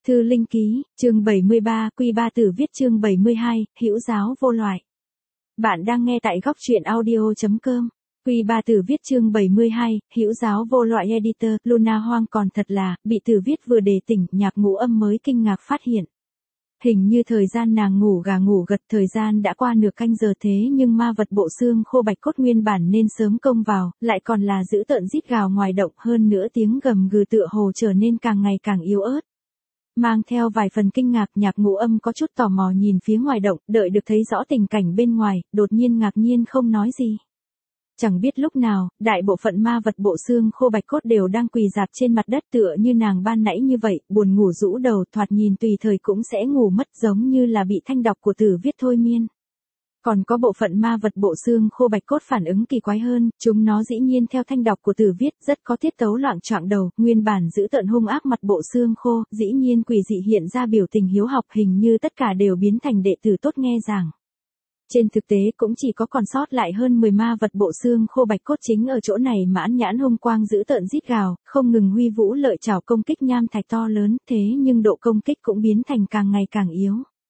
Thư Linh Ký, chương 73, Quy Ba Tử viết chương 72, Hữu Giáo Vô Loại. Bạn đang nghe tại góc truyện audio.com. Quy Ba Tử viết chương 72, Hữu Giáo Vô Loại editor, Luna Hoang còn thật là, bị Tử viết vừa đề tỉnh, Nhạc Ngũ Âm mới kinh ngạc phát hiện. Hình như thời gian nàng ngủ gà ngủ gật, thời gian đã qua nửa canh giờ thế nhưng ma vật bộ xương khô bạch cốt nguyên bản nên sớm công vào, lại còn là dữ tợn rít gào ngoài động, hơn nữa tiếng gầm gừ tựa hồ trở nên càng ngày càng yếu ớt. Mang theo vài phần kinh ngạc, Nhạc Ngũ Âm có chút tò mò nhìn phía ngoài động, đợi được thấy rõ tình cảnh bên ngoài, đột nhiên ngạc nhiên không nói gì. Chẳng biết lúc nào, đại bộ phận ma vật bộ xương khô bạch cốt đều đang quỳ dạp trên mặt đất tựa như nàng ban nãy như vậy, buồn ngủ rũ đầu, thoạt nhìn tùy thời cũng sẽ ngủ mất, giống như là bị thanh đọc của Tử viết thôi miên. Còn có bộ phận ma vật bộ xương khô bạch cốt phản ứng kỳ quái hơn, chúng nó dĩ nhiên theo thanh đọc của Tử viết rất có tiết tấu loạng choạng đầu, nguyên bản giữ tợn hung ác mặt bộ xương khô, dĩ nhiên quỷ dị hiện ra biểu tình hiếu học, hình như tất cả đều biến thành đệ tử tốt nghe giảng. Trên thực tế cũng chỉ có còn sót lại hơn 10 ma vật bộ xương khô bạch cốt chính ở chỗ này mãn nhãn hung quang giữ tợn rít gào, không ngừng huy vũ lợi chảo công kích nham thạch to lớn, thế nhưng độ công kích cũng biến thành càng ngày càng yếu.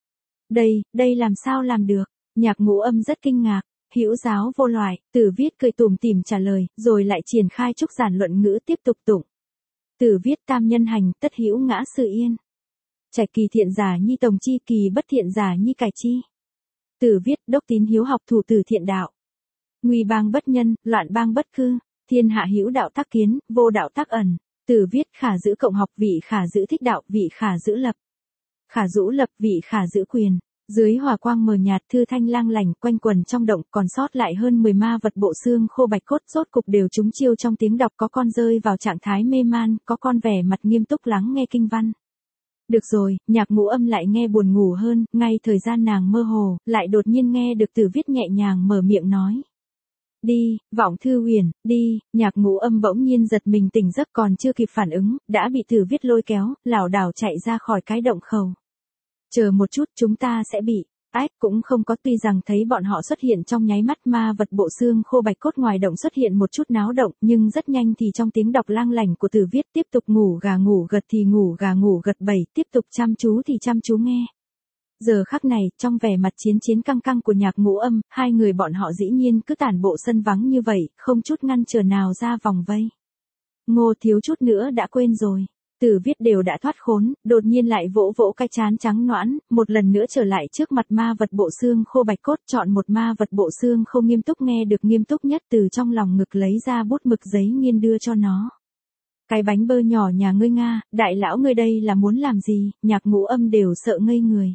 Đây làm sao làm được? Nhạc Ngũ Âm rất kinh ngạc. Hữu giáo vô loại, Tử viết cười tủm tỉm trả lời, rồi lại triển khai trúc giản luận ngữ tiếp tục tụng. Tử viết tam nhân hành, tất hữu ngã sự yên. Trạch kỳ thiện giả nhi tồng chi, kỳ bất thiện giả nhi cải chi. Tử viết đốc tín hiếu học thủ tử thiện đạo. Nguy bang bất nhân, loạn bang bất cư, thiên hạ hữu đạo tác kiến, vô đạo tác ẩn. Tử viết khả giữ cộng học, vị khả giữ thích đạo, vị khả giữ lập. Khả rũ lập, vị khả giữ quyền. Dưới hòa quang mờ nhạt, thư thanh lang lành quanh quần trong động, còn sót lại hơn 10 ma vật bộ xương khô bạch cốt rốt cục đều trúng chiêu trong tiếng đọc, có con rơi vào trạng thái mê man, có con vẻ mặt nghiêm túc lắng nghe kinh văn. Được rồi, Nhạc Ngũ Âm lại nghe buồn ngủ hơn, ngay thời gian nàng mơ hồ, lại đột nhiên nghe được Tử viết nhẹ nhàng mở miệng nói. Đi, Vọng Thư Huyền, đi. Nhạc Ngũ Âm bỗng nhiên giật mình tỉnh giấc, còn chưa kịp phản ứng, đã bị Tử viết lôi kéo, lảo đảo chạy ra khỏi cái động khẩu. Chờ một chút, chúng ta sẽ bị. Cũng không có, tuy rằng thấy bọn họ xuất hiện trong nháy mắt, ma vật bộ xương khô bạch cốt ngoài động xuất hiện một chút náo động, nhưng rất nhanh thì trong tiếng đọc lang lành của Tử viết tiếp tục ngủ gà ngủ gật thì ngủ gà ngủ gật 7, tiếp tục chăm chú thì chăm chú nghe. Giờ khắc này, trong vẻ mặt chiến căng căng của Nhạc Ngũ Âm, hai người bọn họ dĩ nhiên cứ tản bộ sân vắng như vậy, không chút ngăn trở nào ra vòng vây. Ngô thiếu chút nữa đã quên rồi. Tử viết đều đã thoát khốn, đột nhiên lại vỗ vỗ cái trán trắng nõn, một lần nữa trở lại trước mặt ma vật bộ xương khô bạch cốt, chọn một ma vật bộ xương khô nghiêm túc nghe được nghiêm túc nhất, từ trong lòng ngực lấy ra bút mực giấy nghiên đưa cho nó. Cái bánh bơ nhỏ nhà ngươi Nga, đại lão ngươi đây là muốn làm gì? Nhạc Ngũ Âm đều sợ ngây người.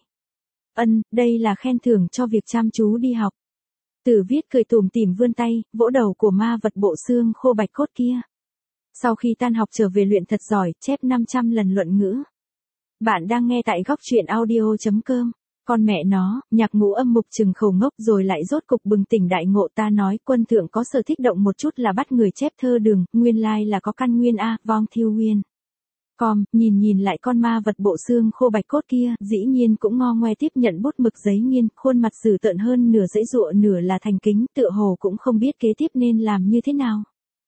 Đây là khen thưởng cho việc chăm chú đi học. Tử viết cười tủm tỉm vươn tay, vỗ đầu của ma vật bộ xương khô bạch cốt kia. Sau khi tan học trở về luyện thật giỏi, chép 500 lần luận ngữ. Bạn đang nghe tại góc truyện audio.com. Con mẹ nó, Nhạc Ngũ Âm mục trừng khẩu ngốc rồi lại rốt cục bừng tỉnh đại ngộ, ta nói quân thượng có sở thích động một chút là bắt người chép thơ đường, nguyên lai là có căn nguyên a, Vong Thiêu Nguyên. Nhìn lại con ma vật bộ xương khô bạch cốt kia, dĩ nhiên cũng ngo ngoe tiếp nhận bút mực giấy nghiên, khuôn mặt dữ tợn hơn nửa dãy dụa nửa là thành kính, tựa hồ cũng không biết kế tiếp nên làm như thế nào.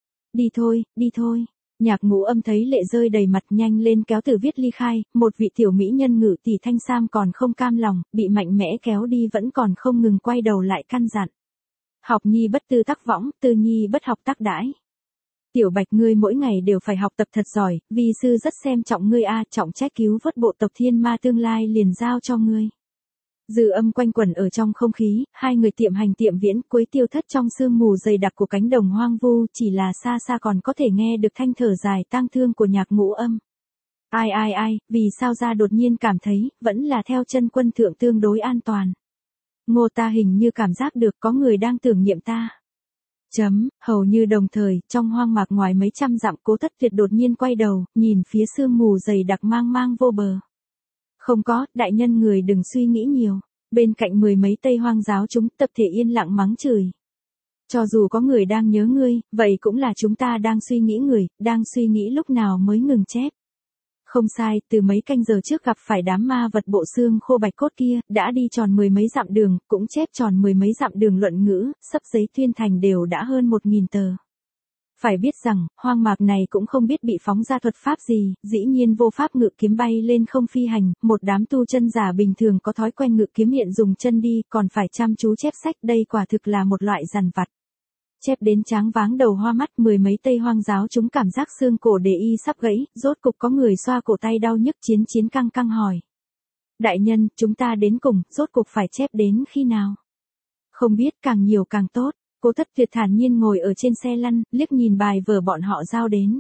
Đi thôi. Nhạc Ngũ Âm thấy lệ rơi đầy mặt, nhanh lên kéo Tử viết ly khai, một vị tiểu mỹ nhân ngự tỷ thanh sam còn không cam lòng, bị mạnh mẽ kéo đi vẫn còn không ngừng quay đầu lại căn dặn. Học nhi bất tư tắc võng, tư nhi bất học tắc đãi. Tiểu Bạch ngươi mỗi ngày đều phải học tập thật giỏi, vi sư rất xem trọng ngươi a, trọng trách cứu vớt bộ tộc thiên ma tương lai liền giao cho ngươi. Dư âm quanh quẩn ở trong không khí, hai người tiệm hành tiệm viễn, cuối tiêu thất trong sương mù dày đặc của cánh đồng hoang vu, chỉ là xa xa còn có thể nghe được thanh thở dài tang thương của Nhạc Ngũ Âm. Ai, vì sao ra đột nhiên cảm thấy, vẫn là theo chân quân thượng tương đối an toàn. Ngô ta hình như cảm giác được có người đang tưởng niệm ta. Hầu như đồng thời, trong hoang mạc ngoài mấy trăm dặm, Cố Thất Tuyệt đột nhiên quay đầu, nhìn phía sương mù dày đặc mang vô bờ. Không có, đại nhân người đừng suy nghĩ nhiều. Bên cạnh 10 mấy Tây Hoang giáo chúng tập thể yên lặng mắng chửi. Cho dù có người đang nhớ ngươi, vậy cũng là chúng ta đang suy nghĩ người, đang suy nghĩ lúc nào mới ngừng chép. Không sai, từ mấy canh giờ trước gặp phải đám ma vật bộ xương khô bạch cốt kia, đã đi tròn 10 mấy dặm đường, cũng chép tròn 10 mấy dặm đường luận ngữ, sấp giấy tuyên thành đều đã hơn 1000 tờ. Phải biết rằng, hoang mạc này cũng không biết bị phóng ra thuật pháp gì, dĩ nhiên vô pháp ngự kiếm bay lên không phi hành, một đám tu chân giả bình thường có thói quen ngự kiếm hiện dùng chân đi, còn phải chăm chú chép sách, đây quả thực là một loại dằn vặt. Chép đến tráng váng đầu hoa mắt, mười mấy Tây Hoang giáo chúng cảm giác xương cổ để y sắp gãy, rốt cục có người xoa cổ tay đau nhức chiến căng căng hỏi. Đại nhân, chúng ta đến cùng, rốt cục phải chép đến khi nào? Không biết, càng nhiều càng tốt. Cố Thất Tuyệt thản nhiên ngồi ở trên xe lăn, liếc nhìn bài vở bọn họ giao đến.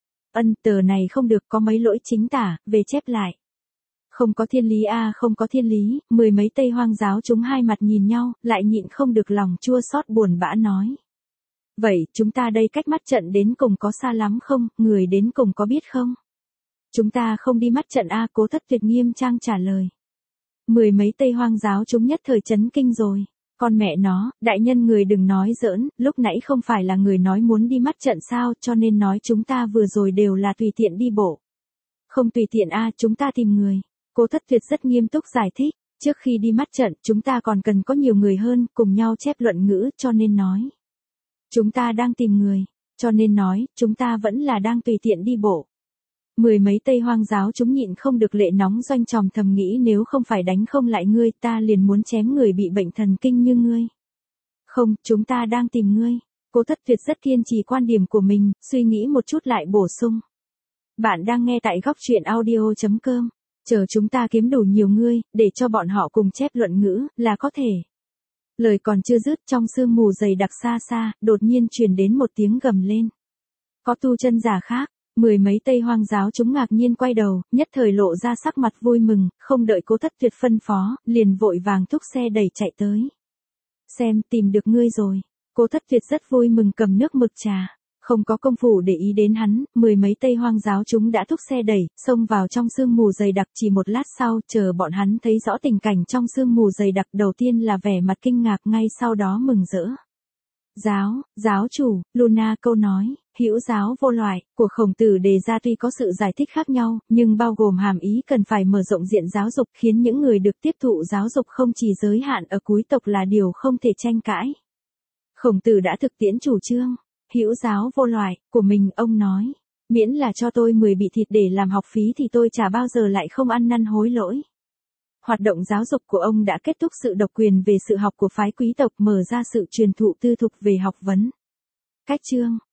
Tờ này không được, có mấy lỗi chính tả, về chép lại. Không có thiên lý a, không có thiên lý, mười mấy Tây Hoang giáo chúng hai mặt nhìn nhau, lại nhịn không được lòng chua xót buồn bã nói. Vậy, chúng ta đây cách mắt trận đến cùng có xa lắm không, người đến cùng có biết không? Chúng ta không đi mắt trận a, Cố Thất Tuyệt nghiêm trang trả lời. Mười mấy Tây Hoang giáo chúng nhất thời chấn kinh rồi. Con mẹ nó, đại nhân người đừng nói giỡn, lúc nãy không phải là người nói muốn đi mắt trận sao, cho nên nói chúng ta vừa rồi đều là tùy tiện đi bộ. Không tùy tiện a, chúng ta tìm người. Cố Thất Tuyệt rất nghiêm túc giải thích, trước khi đi mắt trận, chúng ta còn cần có nhiều người hơn, cùng nhau chép luận ngữ, cho nên nói. Chúng ta đang tìm người, cho nên nói, chúng ta vẫn là đang tùy tiện đi bộ. Mười mấy Tây Hoang giáo chúng nhịn không được lệ nóng doanh tròng thầm nghĩ nếu không phải đánh không lại ngươi ta liền muốn chém người bị bệnh thần kinh như ngươi. Không, chúng ta đang tìm ngươi. Cố Thất Tuyệt rất kiên trì quan điểm của mình, suy nghĩ một chút lại bổ sung. Bạn đang nghe tại góc truyện audio.com. Chờ chúng ta kiếm đủ nhiều ngươi, để cho bọn họ cùng chép luận ngữ, là có thể. Lời còn chưa dứt trong sương mù dày đặc xa xa, đột nhiên truyền đến một tiếng gầm lên. Có tu chân giả khác. Mười mấy Tây Hoang giáo chúng ngạc nhiên quay đầu, nhất thời lộ ra sắc mặt vui mừng, không đợi Cố Thất Tuyệt phân phó, liền vội vàng thúc xe đẩy chạy tới. Xem, tìm được ngươi rồi. Cố Thất Tuyệt rất vui mừng cầm nước mực trà. Không có công phu để ý đến hắn, mười mấy Tây Hoang giáo chúng đã thúc xe đẩy, xông vào trong sương mù dày đặc chỉ một lát sau, chờ bọn hắn thấy rõ tình cảnh trong sương mù dày đặc đầu tiên là vẻ mặt kinh ngạc ngay sau đó mừng rỡ. Giáo chủ, Luna câu nói, hữu giáo vô loại, của Khổng Tử đề ra tuy có sự giải thích khác nhau, nhưng bao gồm hàm ý cần phải mở rộng diện giáo dục khiến những người được tiếp thụ giáo dục không chỉ giới hạn ở quý tộc là điều không thể tranh cãi. Khổng Tử đã thực tiễn chủ trương, hữu giáo vô loại, của mình ông nói, miễn là cho tôi 10 bị thịt để làm học phí thì tôi chả bao giờ lại không ăn năn hối lỗi. Hoạt động giáo dục của ông đã kết thúc sự độc quyền về sự học của phái quý tộc mở ra sự truyền thụ tư thục về học vấn. Cách chương